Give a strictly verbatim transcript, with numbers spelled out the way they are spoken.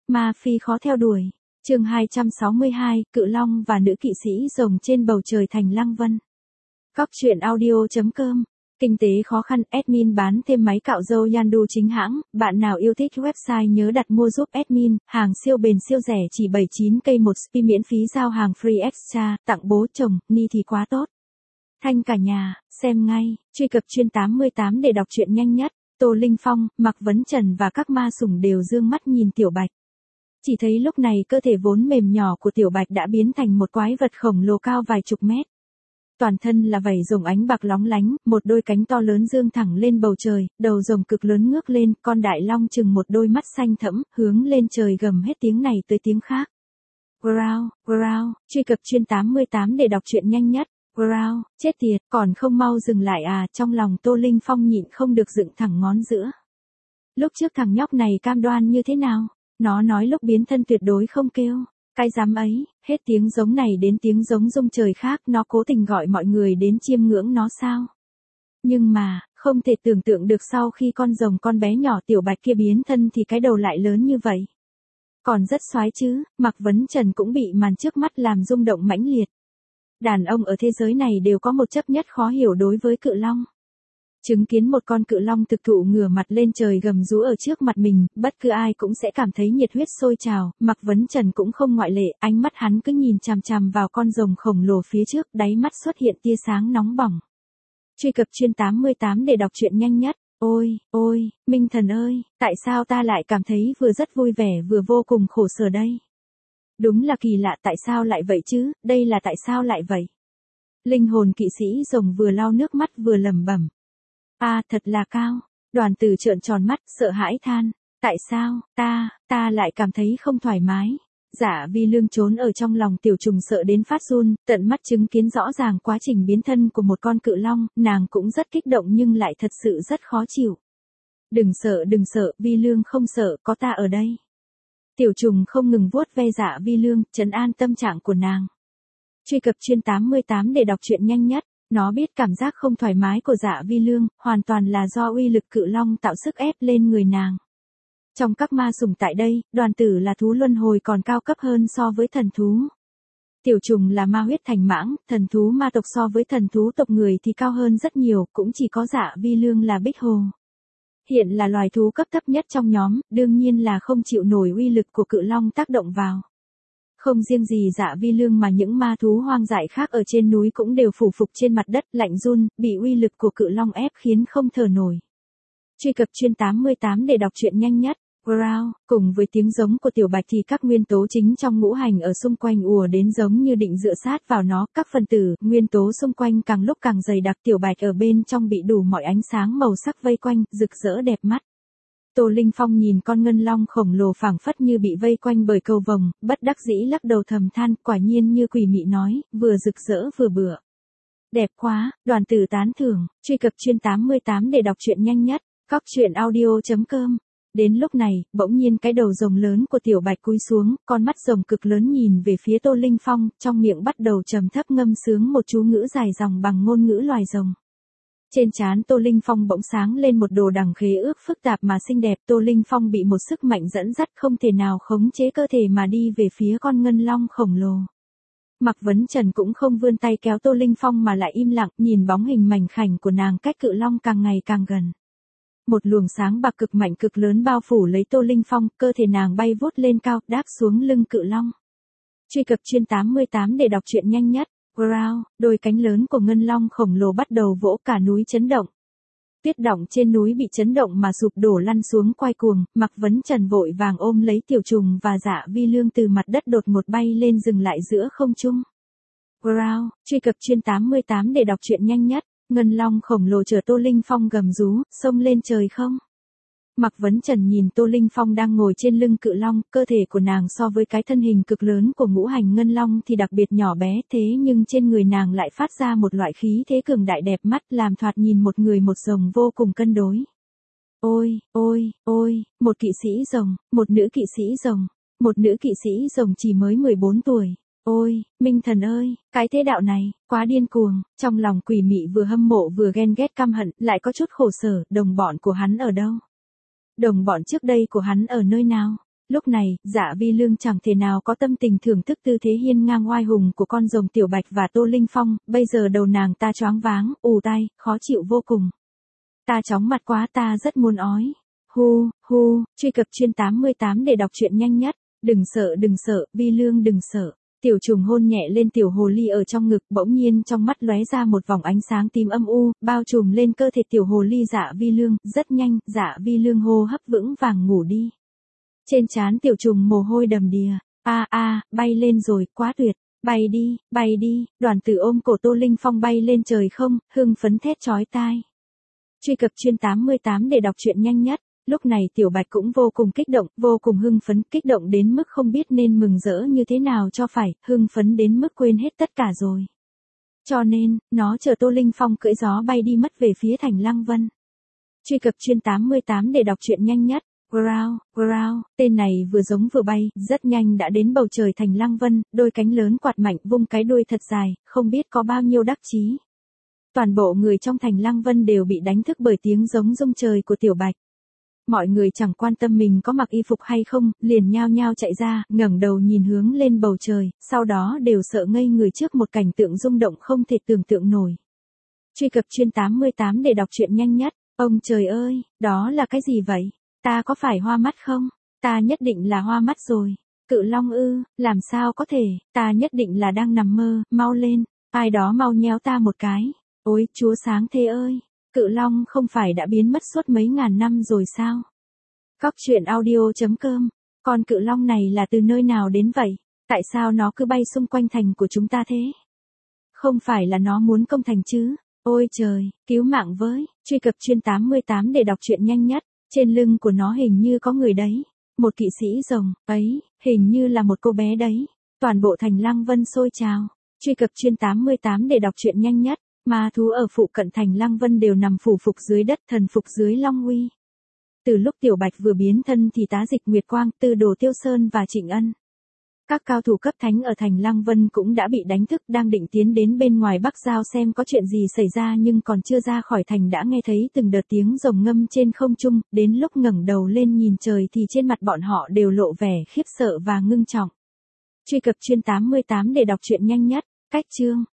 Ma phi khó theo đuổi. Chương hai trăm sáu mươi hai, Cự Long và nữ kỵ sĩ rồng trên bầu trời thành Lăng Vân. Góc truyện audio chấm com. Kinh tế khó khăn, admin bán thêm máy cạo râu Yandu chính hãng, bạn nào yêu thích website nhớ đặt mua giúp admin, hàng siêu bền siêu rẻ chỉ bảy mươi chín cây một spi miễn phí giao hàng free extra, tặng bố chồng, ni thì quá tốt. Thanh cả nhà, xem ngay, truy cập chuyên tám mươi tám để đọc truyện nhanh nhất. Tô Linh Phong, Mạc Vấn Trần và các ma sủng đều dương mắt nhìn Tiểu Bạch. Chỉ thấy lúc này cơ thể vốn mềm nhỏ của Tiểu Bạch đã biến thành một quái vật khổng lồ cao vài chục mét. Toàn thân là vảy rồng ánh bạc lóng lánh, một đôi cánh to lớn dương thẳng lên bầu trời, đầu rồng cực lớn ngước lên, con đại long chừng một đôi mắt xanh thẫm, hướng lên trời gầm hết tiếng này tới tiếng khác. Growl, growl, truy cập chuyên tám mươi tám để đọc truyện nhanh nhất. Growl, chết tiệt, còn không mau dừng lại à, trong lòng Tô Linh Phong nhịn không được dựng thẳng ngón giữa. Lúc trước thằng nhóc này cam đoan như thế nào? Nó nói lúc biến thân tuyệt đối không kêu. Cái dám ấy, hết tiếng giống này đến tiếng giống rung trời khác, nó cố tình gọi mọi người đến chiêm ngưỡng nó sao? Nhưng mà, không thể tưởng tượng được sau khi con rồng con bé nhỏ Tiểu Bạch kia biến thân thì cái đầu lại lớn như vậy. Còn rất xoái chứ, Mạc Vấn Trần cũng bị màn trước mắt làm rung động mãnh liệt. Đàn ông ở thế giới này đều có một chấp nhất khó hiểu đối với cự long. Chứng kiến một con cự long thực thụ ngửa mặt lên trời gầm rú ở trước mặt mình, bất cứ ai cũng sẽ cảm thấy nhiệt huyết sôi trào, Mạc Vấn Trần cũng không ngoại lệ, ánh mắt hắn cứ nhìn chằm chằm vào con rồng khổng lồ phía trước, đáy mắt xuất hiện tia sáng nóng bỏng. Truy cập chuyên tám mươi tám để đọc truyện nhanh nhất. Ôi, ôi, Minh Thần ơi, tại sao ta lại cảm thấy vừa rất vui vẻ vừa vô cùng khổ sở đây? Đúng là kỳ lạ, tại sao lại vậy chứ, đây là tại sao lại vậy? Linh hồn kỵ sĩ rồng vừa lau nước mắt vừa lẩm bẩm. À, thật là cao. Đoàn Tử trợn tròn mắt, sợ hãi than. Tại sao, ta, ta lại cảm thấy không thoải mái. Dạ Vi Lương trốn ở trong lòng tiểu trùng sợ đến phát run, tận mắt chứng kiến rõ ràng quá trình biến thân của một con cự long, nàng cũng rất kích động nhưng lại thật sự rất khó chịu. Đừng sợ, đừng sợ, Vi Lương không sợ, có ta ở đây. Tiểu trùng không ngừng vuốt ve Dạ Vi Lương, trấn an tâm trạng của nàng. Truy cập chuyên tám mươi tám để đọc truyện nhanh nhất. Nó biết cảm giác không thoải mái của Dạ Vi Lương, hoàn toàn là do uy lực cự long tạo sức ép lên người nàng. Trong các ma sủng tại đây, Đoàn Tử là thú luân hồi còn cao cấp hơn so với thần thú. Tiểu trùng là ma huyết thành mãng, thần thú ma tộc so với thần thú tộc người thì cao hơn rất nhiều, cũng chỉ có Dạ Vi Lương là bích hồ. Hiện là loài thú cấp thấp nhất trong nhóm, đương nhiên là không chịu nổi uy lực của cự long tác động vào. Không riêng gì Dạ Vi Lương mà những ma thú hoang dại khác ở trên núi cũng đều phủ phục trên mặt đất, lạnh run, bị uy lực của cự long ép khiến không thở nổi. Truy cập chuyên tám mươi tám để đọc truyện nhanh nhất. Growl, cùng với tiếng giống của Tiểu Bạch thì các nguyên tố chính trong ngũ hành ở xung quanh ùa đến giống như định dựa sát vào nó, các phần tử, nguyên tố xung quanh càng lúc càng dày đặc, Tiểu Bạch ở bên trong bị đủ mọi ánh sáng màu sắc vây quanh, rực rỡ đẹp mắt. Tô Linh Phong nhìn con ngân long khổng lồ phảng phất như bị vây quanh bởi cầu vồng, bất đắc dĩ lắc đầu thầm than, quả nhiên như quỷ mị nói, vừa rực rỡ vừa bựa. Đẹp quá, Đoàn Tử tán thưởng, truy cập chuyên tám mươi tám để đọc truyện nhanh nhất. Góc truyện audio chấm com. Đến lúc này, bỗng nhiên cái đầu rồng lớn của Tiểu Bạch cúi xuống, con mắt rồng cực lớn nhìn về phía Tô Linh Phong, trong miệng bắt đầu trầm thấp ngâm sướng một chú ngữ dài dòng bằng ngôn ngữ loài rồng. Trên trán Tô Linh Phong bỗng sáng lên một đồ đằng khế ước phức tạp mà xinh đẹp, Tô Linh Phong bị một sức mạnh dẫn dắt không thể nào khống chế cơ thể mà đi về phía con ngân long khổng lồ. Mạc Vấn Trần cũng không vươn tay kéo Tô Linh Phong mà lại im lặng, nhìn bóng hình mảnh khảnh của nàng cách cự long càng ngày càng gần. Một luồng sáng bạc cực mạnh cực lớn bao phủ lấy Tô Linh Phong, cơ thể nàng bay vút lên cao, đáp xuống lưng cự long. Truy cập chuyên tám mươi tám để đọc truyện nhanh nhất. Growl, đôi cánh lớn của ngân long khổng lồ bắt đầu vỗ, cả núi chấn động. Tuyết đọng trên núi bị chấn động mà sụp đổ lăn xuống quay cuồng, Mạc Vấn Trần vội vàng ôm lấy tiểu trùng và Dạ Vi Lương từ mặt đất đột ngột bay lên dừng lại giữa không trung. Growl, truy cập chuyên tám mươi tám để đọc truyện nhanh nhất. Ngân long khổng lồ chở Tô Linh Phong gầm rú, xông lên trời không. Mạc Vấn Trần nhìn Tô Linh Phong đang ngồi trên lưng cự long, cơ thể của nàng so với cái thân hình cực lớn của ngũ hành ngân long thì đặc biệt nhỏ bé, thế nhưng trên người nàng lại phát ra một loại khí thế cường đại đẹp mắt, làm thoạt nhìn một người một rồng vô cùng cân đối. Ôi, ôi, ôi, một kỵ sĩ rồng, một nữ kỵ sĩ rồng, một nữ kỵ sĩ rồng chỉ mới mười bốn tuổi. Ôi, Minh Thần ơi, cái thế đạo này, quá điên cuồng, trong lòng quỷ mị vừa hâm mộ vừa ghen ghét căm hận, lại có chút khổ sở, đồng bọn của hắn ở đâu? Đồng bọn trước đây của hắn ở nơi nào? Lúc này, Dạ Vi Lương chẳng thể nào có tâm tình thưởng thức tư thế hiên ngang oai hùng của con rồng Tiểu Bạch và Tô Linh Phong, bây giờ đầu nàng ta choáng váng, ù tai, khó chịu vô cùng. Ta chóng mặt quá, ta rất muốn ói. Hu, hu, truy cập chuyên tám mươi tám để đọc truyện nhanh nhất. Đừng sợ, đừng sợ, Vi Lương đừng sợ. Tiểu trùng hôn nhẹ lên tiểu hồ ly ở trong ngực, bỗng nhiên trong mắt lóe ra một vòng ánh sáng tím âm u, bao trùm lên cơ thể tiểu hồ ly Dạ Vi Lương, rất nhanh, Dạ Vi Lương hô hấp vững vàng ngủ đi. Trên trán tiểu trùng mồ hôi đầm đìa, a a, bay lên rồi, quá tuyệt, bay đi, bay đi, Đoàn Tử ôm cổ Tô Linh Phong bay lên trời không, hưng phấn thét chói tai. Truy cập chuyên tám mươi tám để đọc truyện nhanh nhất. Lúc này Tiểu Bạch cũng vô cùng kích động, vô cùng hưng phấn, kích động đến mức không biết nên mừng rỡ như thế nào cho phải, hưng phấn đến mức quên hết tất cả rồi. Cho nên, nó chờ Tô Linh Phong cưỡi gió bay đi mất về phía thành Lăng Vân. Truy cập chuyên tám mươi tám để đọc truyện nhanh nhất. Growl, growl, tên này vừa giống vừa bay, rất nhanh đã đến bầu trời thành Lăng Vân, đôi cánh lớn quạt mạnh vung cái đuôi thật dài, không biết có bao nhiêu đắc chí. Toàn bộ người trong thành Lăng Vân đều bị đánh thức bởi tiếng giống rung trời của Tiểu Bạch. Mọi người chẳng quan tâm mình có mặc y phục hay không, liền nhao nhao chạy ra, ngẩng đầu nhìn hướng lên bầu trời, sau đó đều sợ ngây người trước một cảnh tượng rung động không thể tưởng tượng nổi. Truy cập chuyên tám mươi tám để đọc truyện nhanh nhất. Ông trời ơi, đó là cái gì vậy? Ta có phải hoa mắt không? Ta nhất định là hoa mắt rồi. Cự long ư, làm sao có thể, ta nhất định là đang nằm mơ, mau lên, ai đó mau nhéo ta một cái. Ôi, Chúa sáng thế ơi! Cự long không phải đã biến mất suốt mấy ngàn năm rồi sao? Cóc truyện audio chấm com. Con cự long này là từ nơi nào đến vậy? Tại sao nó cứ bay xung quanh thành của chúng ta thế? Không phải là nó muốn công thành chứ? Ôi trời, cứu mạng với, truy cập chuyên tám mươi tám để đọc truyện nhanh nhất. Trên lưng của nó hình như có người đấy. Một kỵ sĩ rồng, ấy, hình như là một cô bé đấy. Toàn bộ thành Lăng Vân sôi trào. Truy cập chuyên tám mươi tám để đọc truyện nhanh nhất. Ma thú ở phụ cận thành Lăng Vân đều nằm phủ phục dưới đất, thần phục dưới long uy. Từ lúc Tiểu Bạch vừa biến thân thì Tá Dịch, Nguyệt Quang, Tư Đồ Tiêu Sơn và Trịnh Ân, các cao thủ cấp thánh ở thành Lăng Vân cũng đã bị đánh thức, đang định tiến đến bên ngoài Bắc Giao xem có chuyện gì xảy ra, nhưng còn chưa ra khỏi thành đã nghe thấy từng đợt tiếng rồng ngâm trên không trung, đến lúc ngẩng đầu lên nhìn trời thì trên mặt bọn họ đều lộ vẻ khiếp sợ và ngưng trọng. Truy cập chuyên tám mươi tám để đọc truyện nhanh nhất. Cách chương